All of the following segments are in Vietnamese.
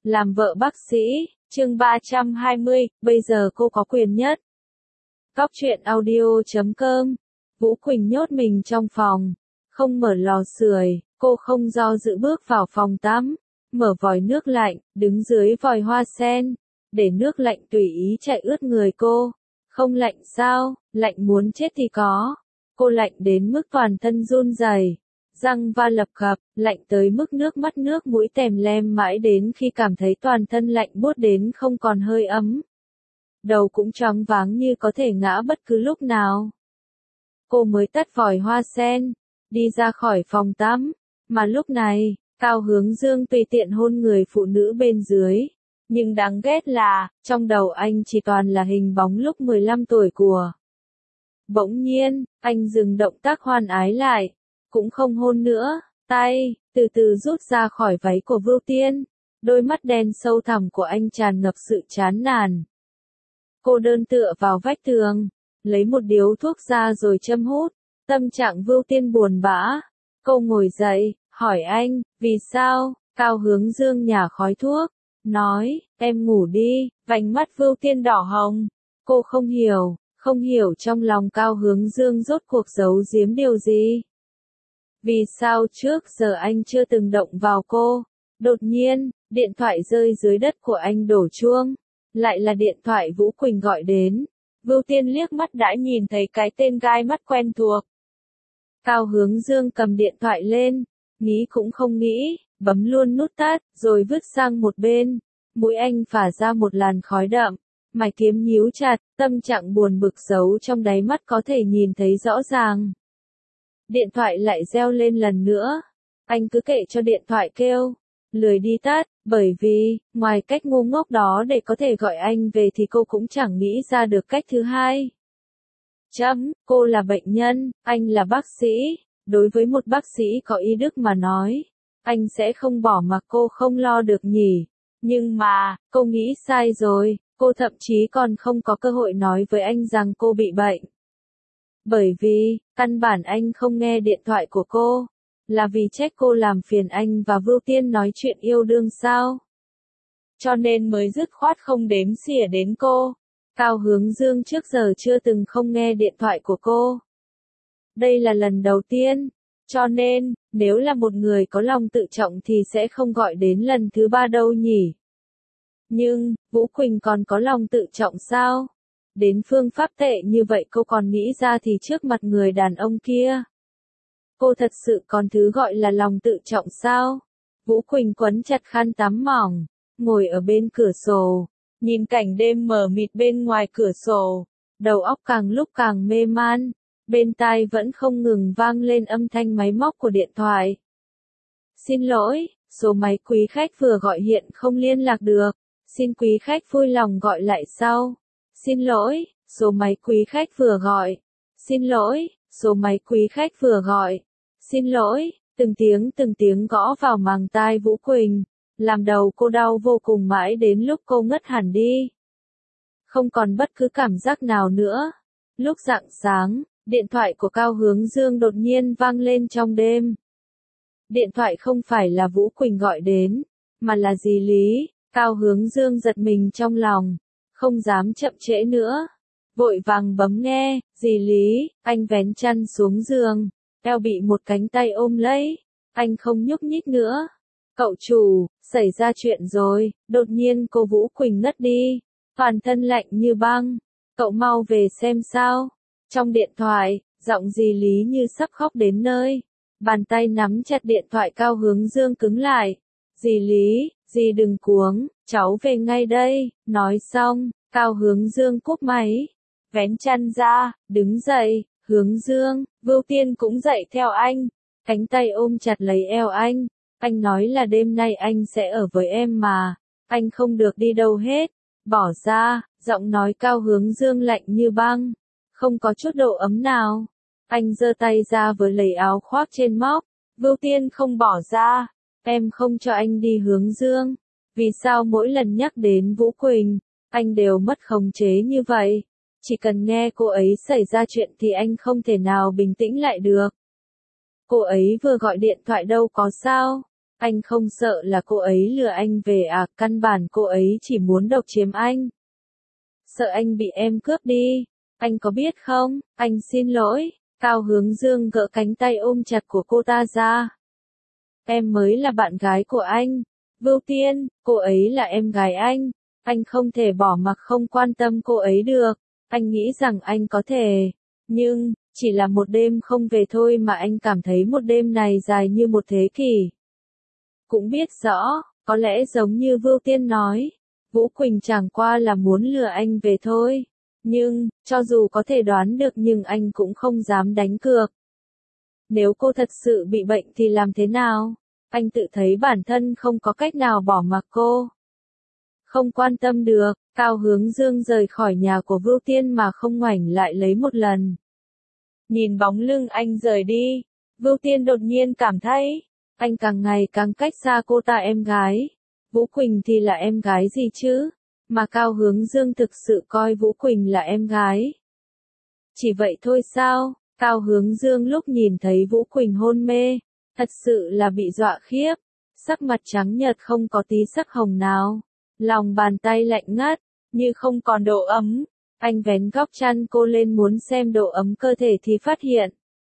Làm vợ bác sĩ, chương 320, bây giờ cô có quyền nhất. Góc truyện audio.com. Vũ Quỳnh nhốt mình trong phòng, không mở lò sưởi, cô không do dự bước vào phòng tắm, mở vòi nước lạnh, đứng dưới vòi hoa sen, để nước lạnh tùy ý chạy ướt người cô. Không lạnh sao, lạnh muốn chết thì có. Cô lạnh đến mức toàn thân run rẩy, răng va lập cập, lạnh tới mức nước mắt nước mũi tèm lem mãi đến khi cảm thấy toàn thân lạnh buốt đến không còn hơi ấm. Đầu cũng choáng váng như có thể ngã bất cứ lúc nào. Cô mới tắt vòi hoa sen, đi ra khỏi phòng tắm, mà lúc này, Cao Hướng Dương tùy tiện hôn người phụ nữ bên dưới. Nhưng đáng ghét là, trong đầu anh chỉ toàn là hình bóng lúc 15 tuổi của. Bỗng nhiên, anh dừng động tác hoan ái lại, cũng không hôn nữa, tay, từ từ rút ra khỏi váy của Vưu Tiên, đôi mắt đen sâu thẳm của anh tràn ngập sự chán nản. Cô đơn tựa vào vách tường, lấy một điếu thuốc ra rồi châm hút, tâm trạng Vưu Tiên buồn bã. Cô ngồi dậy, hỏi anh, vì sao? Cao Hướng Dương nhả khói thuốc, nói, em ngủ đi, vành mắt Vưu Tiên đỏ hồng. Cô không hiểu trong lòng Cao Hướng Dương rốt cuộc giấu giếm điều gì. Vì sao trước giờ anh chưa từng động vào cô? Đột nhiên, điện thoại rơi dưới đất của anh đổ chuông. Lại là điện thoại Vũ Quỳnh gọi đến. Vưu Tiên liếc mắt đã nhìn thấy cái tên gai mắt quen thuộc. Cao Hướng Dương cầm điện thoại lên, nghĩ cũng không nghĩ, bấm luôn nút tắt, rồi vứt sang một bên. Mũi anh phả ra một làn khói đậm, mày kiếm nhíu chặt, tâm trạng buồn bực giấu trong đáy mắt có thể nhìn thấy rõ ràng. Điện thoại lại reo lên lần nữa. Anh cứ kệ cho điện thoại kêu, lười đi tắt, bởi vì, ngoài cách ngu ngốc đó để có thể gọi anh về thì cô cũng chẳng nghĩ ra được cách thứ hai. Cô là bệnh nhân, anh là bác sĩ. Đối với một bác sĩ có y đức mà nói, anh sẽ không bỏ mặc cô không lo được nhỉ. Nhưng mà, cô nghĩ sai rồi, cô thậm chí còn không có cơ hội nói với anh rằng cô bị bệnh. Bởi vì, căn bản anh không nghe điện thoại của cô, là vì trách cô làm phiền anh và Vưu Tiên nói chuyện yêu đương sao? Cho nên mới dứt khoát không đếm xỉa đến cô. Cao Hướng Dương trước giờ chưa từng không nghe điện thoại của cô. Đây là lần đầu tiên, cho nên, nếu là một người có lòng tự trọng thì sẽ không gọi đến lần thứ ba đâu nhỉ. Nhưng, Vũ Quỳnh còn có lòng tự trọng sao? Đến phương pháp tệ như vậy cô còn nghĩ ra thì trước mặt người đàn ông kia. Cô thật sự còn thứ gọi là lòng tự trọng sao? Vũ Quỳnh quấn chặt khăn tắm mỏng, ngồi ở bên cửa sổ, nhìn cảnh đêm mờ mịt bên ngoài cửa sổ, đầu óc càng lúc càng mê man, bên tai vẫn không ngừng vang lên âm thanh máy móc của điện thoại. Xin lỗi, số máy quý khách vừa gọi hiện không liên lạc được, xin quý khách vui lòng gọi lại sau. Xin lỗi, số máy quý khách vừa gọi. Xin lỗi, số máy quý khách vừa gọi. Xin lỗi, từng tiếng gõ vào màng tai Vũ Quỳnh, làm đầu cô đau vô cùng mãi đến lúc cô ngất hẳn đi. Không còn bất cứ cảm giác nào nữa. Lúc rạng sáng, điện thoại của Cao Hướng Dương đột nhiên vang lên trong đêm. Điện thoại không phải là Vũ Quỳnh gọi đến, mà là dì Lý. Cao Hướng Dương giật mình trong lòng, không dám chậm trễ nữa. Vội vàng bấm nghe, dì Lý, anh vén chăn xuống giường, eo bị một cánh tay ôm lấy, anh không nhúc nhích nữa. Cậu chủ, xảy ra chuyện rồi. Đột nhiên cô Vũ Quỳnh ngất đi, toàn thân lạnh như băng. Cậu mau về xem sao. Trong điện thoại, giọng dì Lý như sắp khóc đến nơi. Bàn tay nắm chặt điện thoại Cao Hướng Dương cứng lại. Dì Lý, dì đừng cuống, cháu về ngay đây. Nói xong, Cao Hướng Dương cúp máy, vén chăn ra, đứng dậy. Hướng Dương, Vưu Tiên cũng dậy theo anh, cánh tay ôm chặt lấy eo anh. Anh nói là đêm nay anh sẽ ở với em mà, anh không được đi đâu hết. Bỏ ra, giọng nói Cao Hướng Dương lạnh như băng, không có chút độ ấm nào. Anh giơ tay ra với lấy áo khoác trên móc. Vưu Tiên không bỏ ra. Em không cho anh đi Hướng Dương. Vì sao mỗi lần nhắc đến Vũ Quỳnh, anh đều mất khống chế như vậy? Chỉ cần nghe cô ấy xảy ra chuyện thì anh không thể nào bình tĩnh lại được. Cô ấy vừa gọi điện thoại đâu có sao. Anh không sợ là cô ấy lừa anh về à, căn bản cô ấy chỉ muốn độc chiếm anh. Sợ anh bị em cướp đi. Anh có biết không, anh xin lỗi. Cao Hướng Dương gỡ cánh tay ôm chặt của cô ta ra. Em mới là bạn gái của anh. Vưu Tiên, cô ấy là em gái anh không thể bỏ mặc không quan tâm cô ấy được. Anh nghĩ rằng anh có thể. Nhưng, chỉ là một đêm không về thôi mà anh cảm thấy một đêm này dài như một thế kỷ. Cũng biết rõ, có lẽ giống như Vưu Tiên nói, Vũ Quỳnh chẳng qua là muốn lừa anh về thôi. Nhưng, cho dù có thể đoán được nhưng anh cũng không dám đánh cược. Nếu cô thật sự bị bệnh thì làm thế nào? Anh tự thấy bản thân không có cách nào bỏ mặc cô. Không quan tâm được, Cao Hướng Dương rời khỏi nhà của Vưu Tiên mà không ngoảnh lại lấy một lần. Nhìn bóng lưng anh rời đi, Vưu Tiên đột nhiên cảm thấy, anh càng ngày càng cách xa cô ta em gái. Vũ Quỳnh thì là em gái gì chứ? Mà Cao Hướng Dương thực sự coi Vũ Quỳnh là em gái. Chỉ vậy thôi sao? Cao Hướng Dương lúc nhìn thấy Vũ Quỳnh hôn mê, thật sự là bị dọa khiếp. Sắc mặt trắng nhợt không có tí sắc hồng nào. Lòng bàn tay lạnh ngắt, như không còn độ ấm. Anh vén góc chăn cô lên muốn xem độ ấm cơ thể thì phát hiện.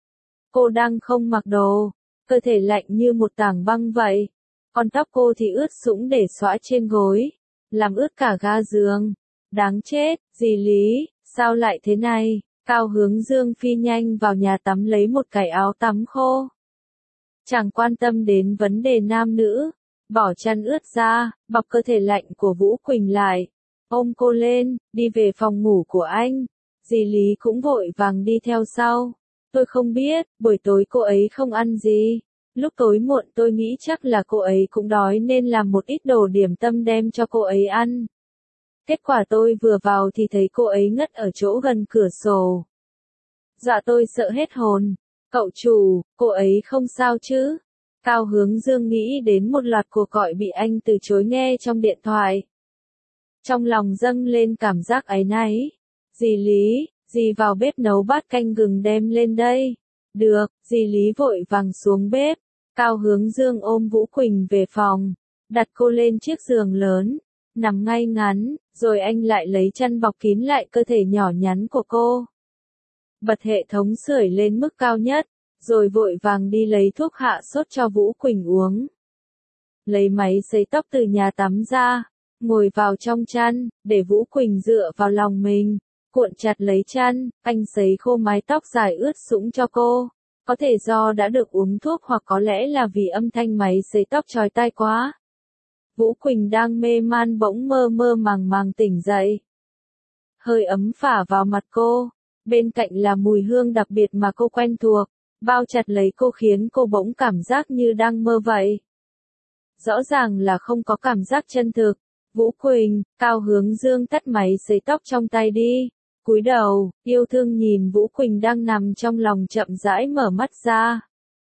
Cô đang không mặc đồ, cơ thể lạnh như một tảng băng vậy. Con tóc cô thì ướt sũng để xõa trên gối, làm ướt cả ga giường. Đáng chết, dì Lý, sao lại thế này? Cao Hướng Dương phi nhanh vào nhà tắm lấy một cái áo tắm khô. Chẳng quan tâm đến vấn đề nam nữ, bỏ chăn ướt ra, bọc cơ thể lạnh của Vũ Quỳnh lại, ôm cô lên, đi về phòng ngủ của anh. Dì Lý cũng vội vàng đi theo sau. Tôi không biết, buổi tối cô ấy không ăn gì. Lúc tối muộn tôi nghĩ chắc là cô ấy cũng đói nên làm một ít đồ điểm tâm đem cho cô ấy ăn. Kết quả tôi vừa vào thì thấy cô ấy ngất ở chỗ gần cửa sổ. Dạ tôi sợ hết hồn. Cậu chủ, cô ấy không sao chứ? Cao Hướng Dương nghĩ đến một loạt cuộc gọi bị anh từ chối nghe trong điện thoại. Trong lòng dâng lên cảm giác áy náy. Dì Lý, dì vào bếp nấu bát canh gừng đem lên đây. Được, dì Lý vội vàng xuống bếp. Cao Hướng Dương ôm Vũ Quỳnh về phòng, đặt cô lên chiếc giường lớn, nằm ngay ngắn, rồi anh lại lấy chăn bọc kín lại cơ thể nhỏ nhắn của cô. Bật hệ thống sưởi lên mức cao nhất, rồi vội vàng đi lấy thuốc hạ sốt cho Vũ Quỳnh uống. Lấy máy sấy tóc từ nhà tắm ra, ngồi vào trong chăn, để Vũ Quỳnh dựa vào lòng mình, cuộn chặt lấy chăn, anh sấy khô mái tóc dài ướt sũng cho cô. Có thể do đã được uống thuốc hoặc có lẽ là vì âm thanh máy sấy tóc chói tai quá. Vũ Quỳnh đang mê man bỗng mơ mơ màng màng tỉnh dậy. Hơi ấm phả vào mặt cô, bên cạnh là mùi hương đặc biệt mà cô quen thuộc, bao chặt lấy cô khiến cô bỗng cảm giác như đang mơ vậy. Rõ ràng là không có cảm giác chân thực. Vũ Quỳnh, Cao Hướng Dương tắt máy sấy tóc trong tay đi. Cúi đầu, yêu thương nhìn Vũ Quỳnh đang nằm trong lòng chậm rãi mở mắt ra.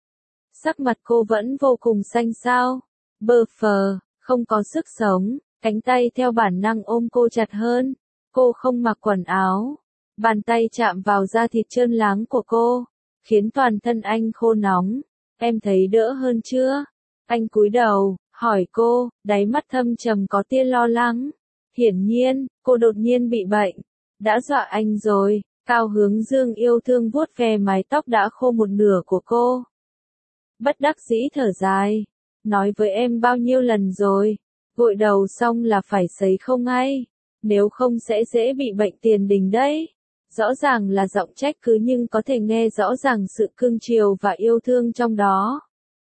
Sắc mặt cô vẫn vô cùng xanh xao, bơ phờ, không có sức sống, cánh tay theo bản năng ôm cô chặt hơn. Cô không mặc quần áo, bàn tay chạm vào da thịt trơn láng của cô, khiến toàn thân anh khô nóng. Em thấy đỡ hơn chưa? Anh cúi đầu, hỏi cô, đáy mắt thâm trầm có tia lo lắng. Hiển nhiên, cô đột nhiên bị bệnh. Đã dọa anh rồi. Cao Hướng Dương yêu thương vuốt ve mái tóc đã khô một nửa của cô. Bất đắc dĩ thở dài. Nói với em bao nhiêu lần rồi. Gội đầu xong là phải sấy khô ngay. Nếu không sẽ dễ bị bệnh tiền đình đấy. Rõ ràng là giọng trách cứ nhưng có thể nghe rõ ràng sự cưng chiều và yêu thương trong đó.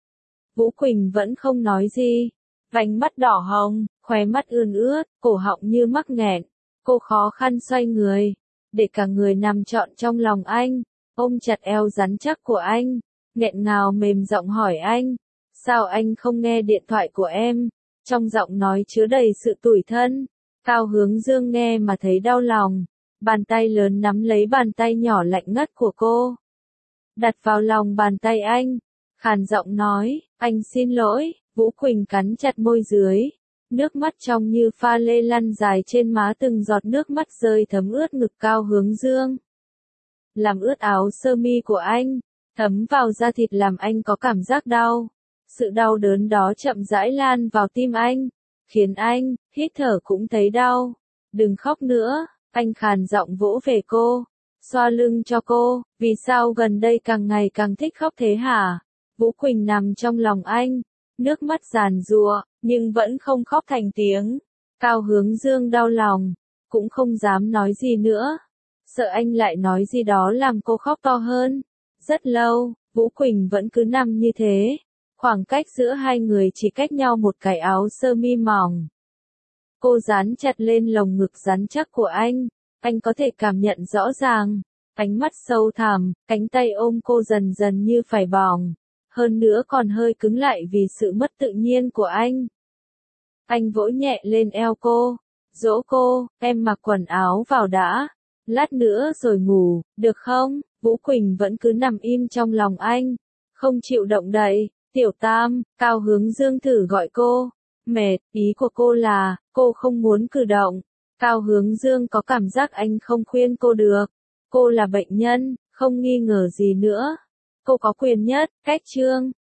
Vũ Quỳnh vẫn không nói gì. Vành mắt đỏ hồng, khóe mắt ươn ướt, cổ họng như mắc nghẹn. Cô khó khăn xoay người, để cả người nằm trọn trong lòng anh, ôm chặt eo rắn chắc của anh, nghẹn ngào mềm giọng hỏi anh, sao anh không nghe điện thoại của em? Trong giọng nói chứa đầy sự tủi thân. Cao Hướng Dương nghe mà thấy đau lòng, bàn tay lớn nắm lấy bàn tay nhỏ lạnh ngắt của cô, đặt vào lòng bàn tay anh, khàn giọng nói, anh xin lỗi. Vũ Quỳnh cắn chặt môi dưới. Nước mắt trong như pha lê lăn dài trên má, từng giọt nước mắt rơi thấm ướt ngực Cao Hướng Dương. Làm ướt áo sơ mi của anh, thấm vào da thịt làm anh có cảm giác đau. Sự đau đớn đó chậm rãi lan vào tim anh, khiến anh hít thở cũng thấy đau. Đừng khóc nữa, anh khàn giọng vỗ về cô, xoa lưng cho cô. Vì sao gần đây càng ngày càng thích khóc thế hả? Vũ Quỳnh nằm trong lòng anh, nước mắt giàn giụa, nhưng vẫn không khóc thành tiếng. Cao Hướng Dương đau lòng, cũng không dám nói gì nữa, sợ anh lại nói gì đó làm cô khóc to hơn. Rất lâu, Vũ Quỳnh vẫn cứ nằm như thế, khoảng cách giữa hai người chỉ cách nhau một cái áo sơ mi mỏng. Cô dán chặt lên lồng ngực rắn chắc của anh có thể cảm nhận rõ ràng, ánh mắt sâu thẳm, cánh tay ôm cô dần dần như phải bỏng, hơn nữa còn hơi cứng lại vì sự mất tự nhiên của anh. Anh vỗ nhẹ lên eo cô, dỗ cô, em mặc quần áo vào đã, lát nữa rồi ngủ, được không? Vũ Quỳnh vẫn cứ nằm im trong lòng anh, không chịu động đậy. Tiểu Tam, Cao Hướng Dương thử gọi cô. Mệt, ý của cô là, cô không muốn cử động. Cao Hướng Dương có cảm giác anh không khuyên cô được. Cô là bệnh nhân, không nghi ngờ gì nữa. Cô có quyền nhất, cách chương.